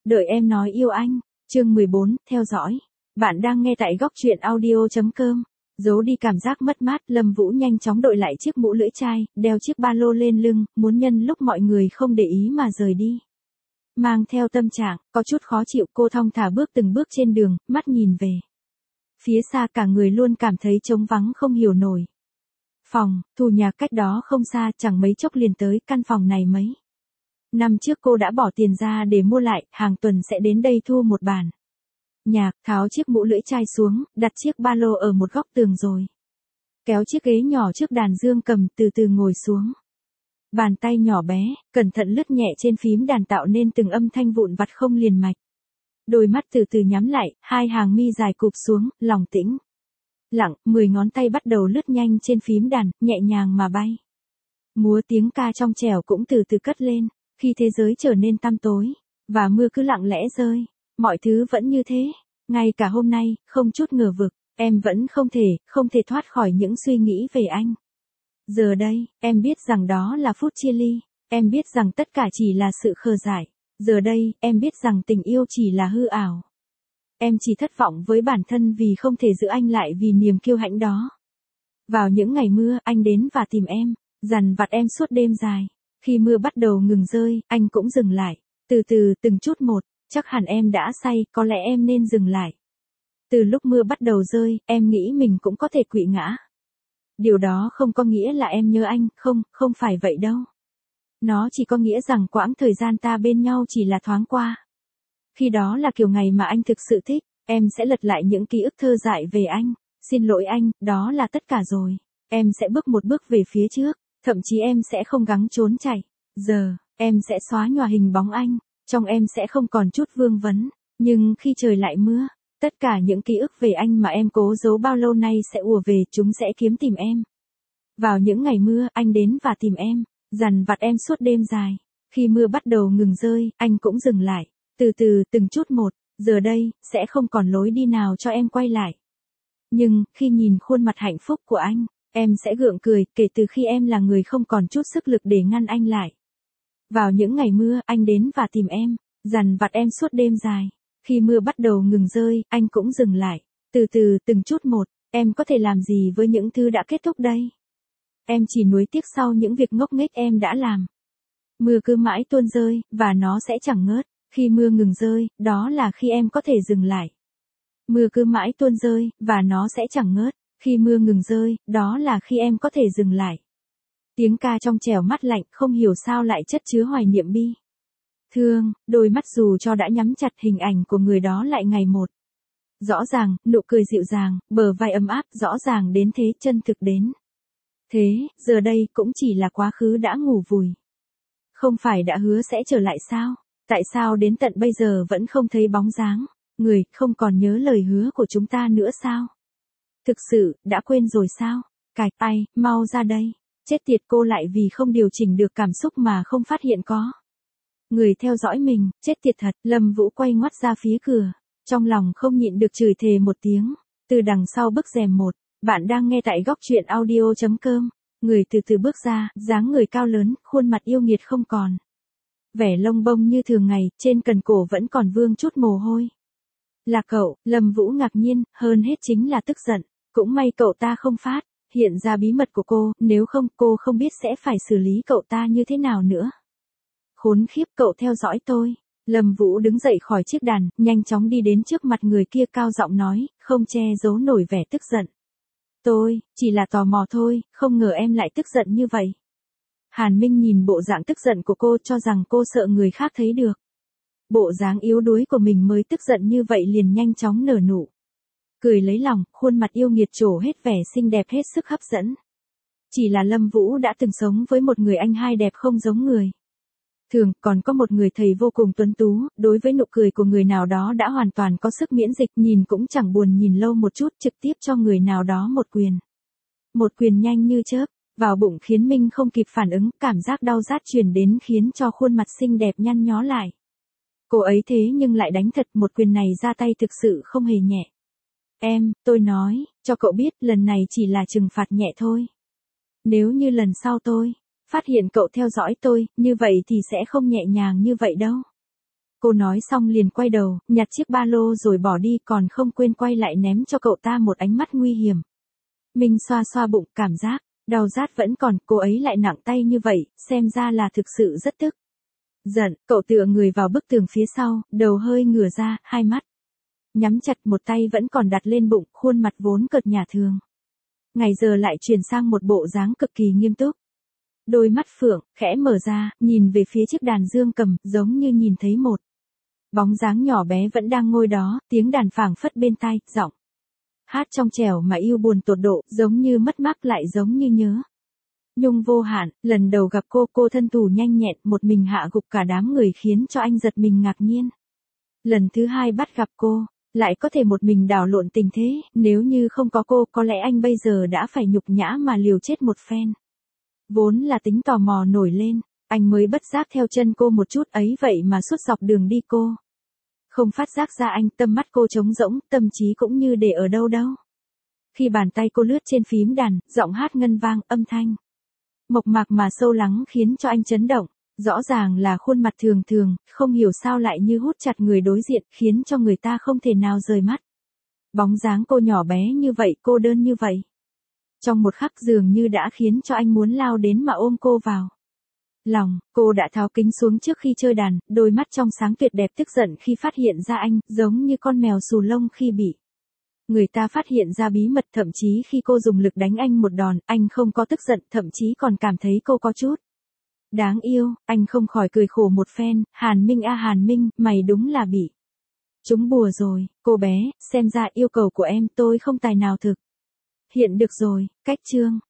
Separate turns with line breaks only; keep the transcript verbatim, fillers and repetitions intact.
Đợi em nói yêu anh. Chương mười bốn, theo dõi. Bạn đang nghe tại góc truyện audio chấm com. Giấu đi cảm giác mất mát, Lâm Vũ nhanh chóng đội lại chiếc mũ lưỡi chai, đeo chiếc ba lô lên lưng, muốn nhân lúc mọi người không để ý mà rời đi. Mang theo tâm trạng, có chút khó chịu, cô thong thả bước từng bước trên đường, mắt nhìn về phía xa, cả người luôn cảm thấy trống vắng không hiểu nổi. Phòng, thu nhà cách đó không xa, chẳng mấy chốc liền tới, căn phòng này mấy năm trước cô đã bỏ tiền ra để mua lại, hàng tuần sẽ đến đây thu một bản nhạc, tháo chiếc mũ lưỡi chai xuống, đặt chiếc ba lô ở một góc tường rồi kéo chiếc ghế nhỏ trước đàn dương cầm, từ từ ngồi xuống. Bàn tay nhỏ bé, cẩn thận lướt nhẹ trên phím đàn tạo nên từng âm thanh vụn vặt không liền mạch. Đôi mắt từ từ nhắm lại, hai hàng mi dài cụp xuống, lòng tĩnh lặng, mười ngón tay bắt đầu lướt nhanh trên phím đàn, nhẹ nhàng mà bay. Múa tiếng ca trong trẻo cũng từ từ cất lên, khi thế giới trở nên tăm tối, và mưa cứ lặng lẽ rơi, mọi thứ vẫn như thế, ngay cả hôm nay, không chút ngờ vực, em vẫn không thể, không thể thoát khỏi những suy nghĩ về anh. Giờ đây, em biết rằng đó là phút chia ly, em biết rằng tất cả chỉ là sự khờ dại, giờ đây, em biết rằng tình yêu chỉ là hư ảo. Em chỉ thất vọng với bản thân vì không thể giữ anh lại vì niềm kiêu hãnh đó. Vào những ngày mưa, anh đến và tìm em, dằn vặt em suốt đêm dài. Khi mưa bắt đầu ngừng rơi, anh cũng dừng lại. Từ từ, từng chút một, chắc hẳn em đã say, có lẽ em nên dừng lại. Từ lúc mưa bắt đầu rơi, em nghĩ mình cũng có thể quỵ ngã. Điều đó không có nghĩa là em nhớ anh, không, không phải vậy đâu. Nó chỉ có nghĩa rằng quãng thời gian ta bên nhau chỉ là thoáng qua. Khi đó là kiểu ngày mà anh thực sự thích, em sẽ lật lại những ký ức thơ dại về anh. Xin lỗi anh, đó là tất cả rồi. Em sẽ bước một bước về phía trước, thậm chí em sẽ không gắng trốn chạy. Giờ, em sẽ xóa nhòa hình bóng anh, trong em sẽ không còn chút vương vấn. Nhưng khi trời lại mưa, tất cả những ký ức về anh mà em cố giấu bao lâu nay sẽ ùa về, chúng sẽ kiếm tìm em. Vào những ngày mưa, anh đến và tìm em, dằn vặt em suốt đêm dài. Khi mưa bắt đầu ngừng rơi, anh cũng dừng lại. Từ từ, từng chút một, giờ đây, sẽ không còn lối đi nào cho em quay lại. Nhưng, khi nhìn khuôn mặt hạnh phúc của anh, em sẽ gượng cười, kể từ khi em là người không còn chút sức lực để ngăn anh lại. Vào những ngày mưa, anh đến và tìm em, dằn vặt em suốt đêm dài. Khi mưa bắt đầu ngừng rơi, anh cũng dừng lại. Từ từ, từng chút một, em có thể làm gì với những thứ đã kết thúc đây? Em chỉ nuối tiếc sau những việc ngốc nghếch em đã làm. Mưa cứ mãi tuôn rơi, và nó sẽ chẳng ngớt. Khi mưa ngừng rơi, đó là khi em có thể dừng lại. Mưa cứ mãi tuôn rơi, và nó sẽ chẳng ngớt. Khi mưa ngừng rơi, đó là khi em có thể dừng lại. Tiếng ca trong trẻo mát lạnh, không hiểu sao lại chất chứa hoài niệm bi thương, đôi mắt dù cho đã nhắm chặt, hình ảnh của người đó lại ngày một. Rõ ràng, nụ cười dịu dàng, bờ vai ấm áp, rõ ràng đến thế, chân thực đến thế, giờ đây cũng chỉ là quá khứ đã ngủ vùi. Không phải đã hứa sẽ trở lại sao? Tại sao đến tận bây giờ vẫn không thấy bóng dáng? Người, không còn nhớ lời hứa của chúng ta nữa sao? Thực sự, đã quên rồi sao? Cạch, ai, mau ra đây. Chết tiệt, cô lại vì không điều chỉnh được cảm xúc mà không phát hiện có người theo dõi mình, chết tiệt thật. Lâm Vũ quay ngoắt ra phía cửa, trong lòng không nhịn được chửi thề một tiếng. Từ đằng sau bức rèm một, bạn đang nghe tại góc truyện audio chấm com. Người từ từ bước ra, dáng người cao lớn, khuôn mặt yêu nghiệt không còn vẻ lông bông như thường ngày, trên cần cổ vẫn còn vương chút mồ hôi. Là cậu? Lâm Vũ ngạc nhiên, hơn hết chính là tức giận. Cũng may cậu ta không phát hiện ra bí mật của cô, nếu không, cô không biết sẽ phải xử lý cậu ta như thế nào nữa. Khốn khiếp, cậu theo dõi tôi. Lâm Vũ đứng dậy khỏi chiếc đàn, nhanh chóng đi đến trước mặt người kia, cao giọng nói, không che giấu nổi vẻ tức giận. Tôi, chỉ là tò mò thôi, không ngờ em lại tức giận như vậy. Hàn Minh nhìn bộ dạng tức giận của cô, cho rằng cô sợ người khác thấy được bộ dáng yếu đuối của mình mới tức giận như vậy, liền nhanh chóng nở nụ cười lấy lòng, khuôn mặt yêu nghiệt trổ hết vẻ xinh đẹp hết sức hấp dẫn. Chỉ là Lâm Vũ đã từng sống với một người anh hai đẹp không giống người thường, còn có một người thầy vô cùng tuấn tú, đối với nụ cười của người nào đó đã hoàn toàn có sức miễn dịch, nhìn cũng chẳng buồn nhìn lâu một chút, trực tiếp cho người nào đó một quyền. Một quyền nhanh như chớp, vào bụng khiến Minh không kịp phản ứng, cảm giác đau rát truyền đến khiến cho khuôn mặt xinh đẹp nhăn nhó lại. Cô ấy thế nhưng lại đánh thật, một quyền này ra tay thực sự không hề nhẹ. Em, tôi nói, cho cậu biết, lần này chỉ là trừng phạt nhẹ thôi. Nếu như lần sau tôi phát hiện cậu theo dõi tôi, như vậy thì sẽ không nhẹ nhàng như vậy đâu. Cô nói xong liền quay đầu, nhặt chiếc ba lô rồi bỏ đi, còn không quên quay lại ném cho cậu ta một ánh mắt nguy hiểm. Minh xoa xoa bụng, cảm giác đau rát vẫn còn, cô ấy lại nặng tay như vậy, xem ra là thực sự rất tức giận. Cậu tựa người vào bức tường phía sau, đầu hơi ngửa ra, hai mắt nhắm chặt, một tay vẫn còn đặt lên bụng, khuôn mặt vốn cợt nhả thường ngày giờ lại chuyển sang một bộ dáng cực kỳ nghiêm túc. Đôi mắt phượng khẽ mở ra, nhìn về phía chiếc đàn dương cầm, giống như nhìn thấy một bóng dáng nhỏ bé vẫn đang ngồi đó, tiếng đàn phảng phất bên tai, giọng hát trong trẻo mà yêu buồn tột độ, giống như mất mát lại giống như nhớ nhung vô hạn. Lần đầu gặp cô, cô thân thủ nhanh nhẹn, một mình hạ gục cả đám người khiến cho anh giật mình ngạc nhiên. Lần thứ hai bắt gặp cô, lại có thể một mình đảo lộn tình thế, nếu như không có cô, có lẽ anh bây giờ đã phải nhục nhã mà liều chết một phen. Vốn là tính tò mò nổi lên, anh mới bất giác theo chân cô một chút, ấy vậy mà suốt dọc đường đi cô không phát giác ra anh, tâm mắt cô trống rỗng, tâm trí cũng như để ở đâu đâu. Khi bàn tay cô lướt trên phím đàn, giọng hát ngân vang, âm thanh mộc mạc mà sâu lắng khiến cho anh chấn động. Rõ ràng là khuôn mặt thường thường, không hiểu sao lại như hút chặt người đối diện, khiến cho người ta không thể nào rời mắt. Bóng dáng cô nhỏ bé như vậy, cô đơn như vậy. Trong một khắc dường như đã khiến cho anh muốn lao đến mà ôm cô vào lòng. Cô đã tháo kính xuống trước khi chơi đàn, đôi mắt trong sáng tuyệt đẹp, tức giận khi phát hiện ra anh, giống như con mèo xù lông khi bị người ta phát hiện ra bí mật. Thậm chí khi cô dùng lực đánh anh một đòn, anh không có tức giận, thậm chí còn cảm thấy cô có chút đáng yêu. Anh không khỏi cười khổ một phen, Hàn Minh a Hàn Minh, mày đúng là bị trúng bùa rồi. Cô bé, xem ra yêu cầu của em tôi không tài nào thực hiện được rồi. Cách chương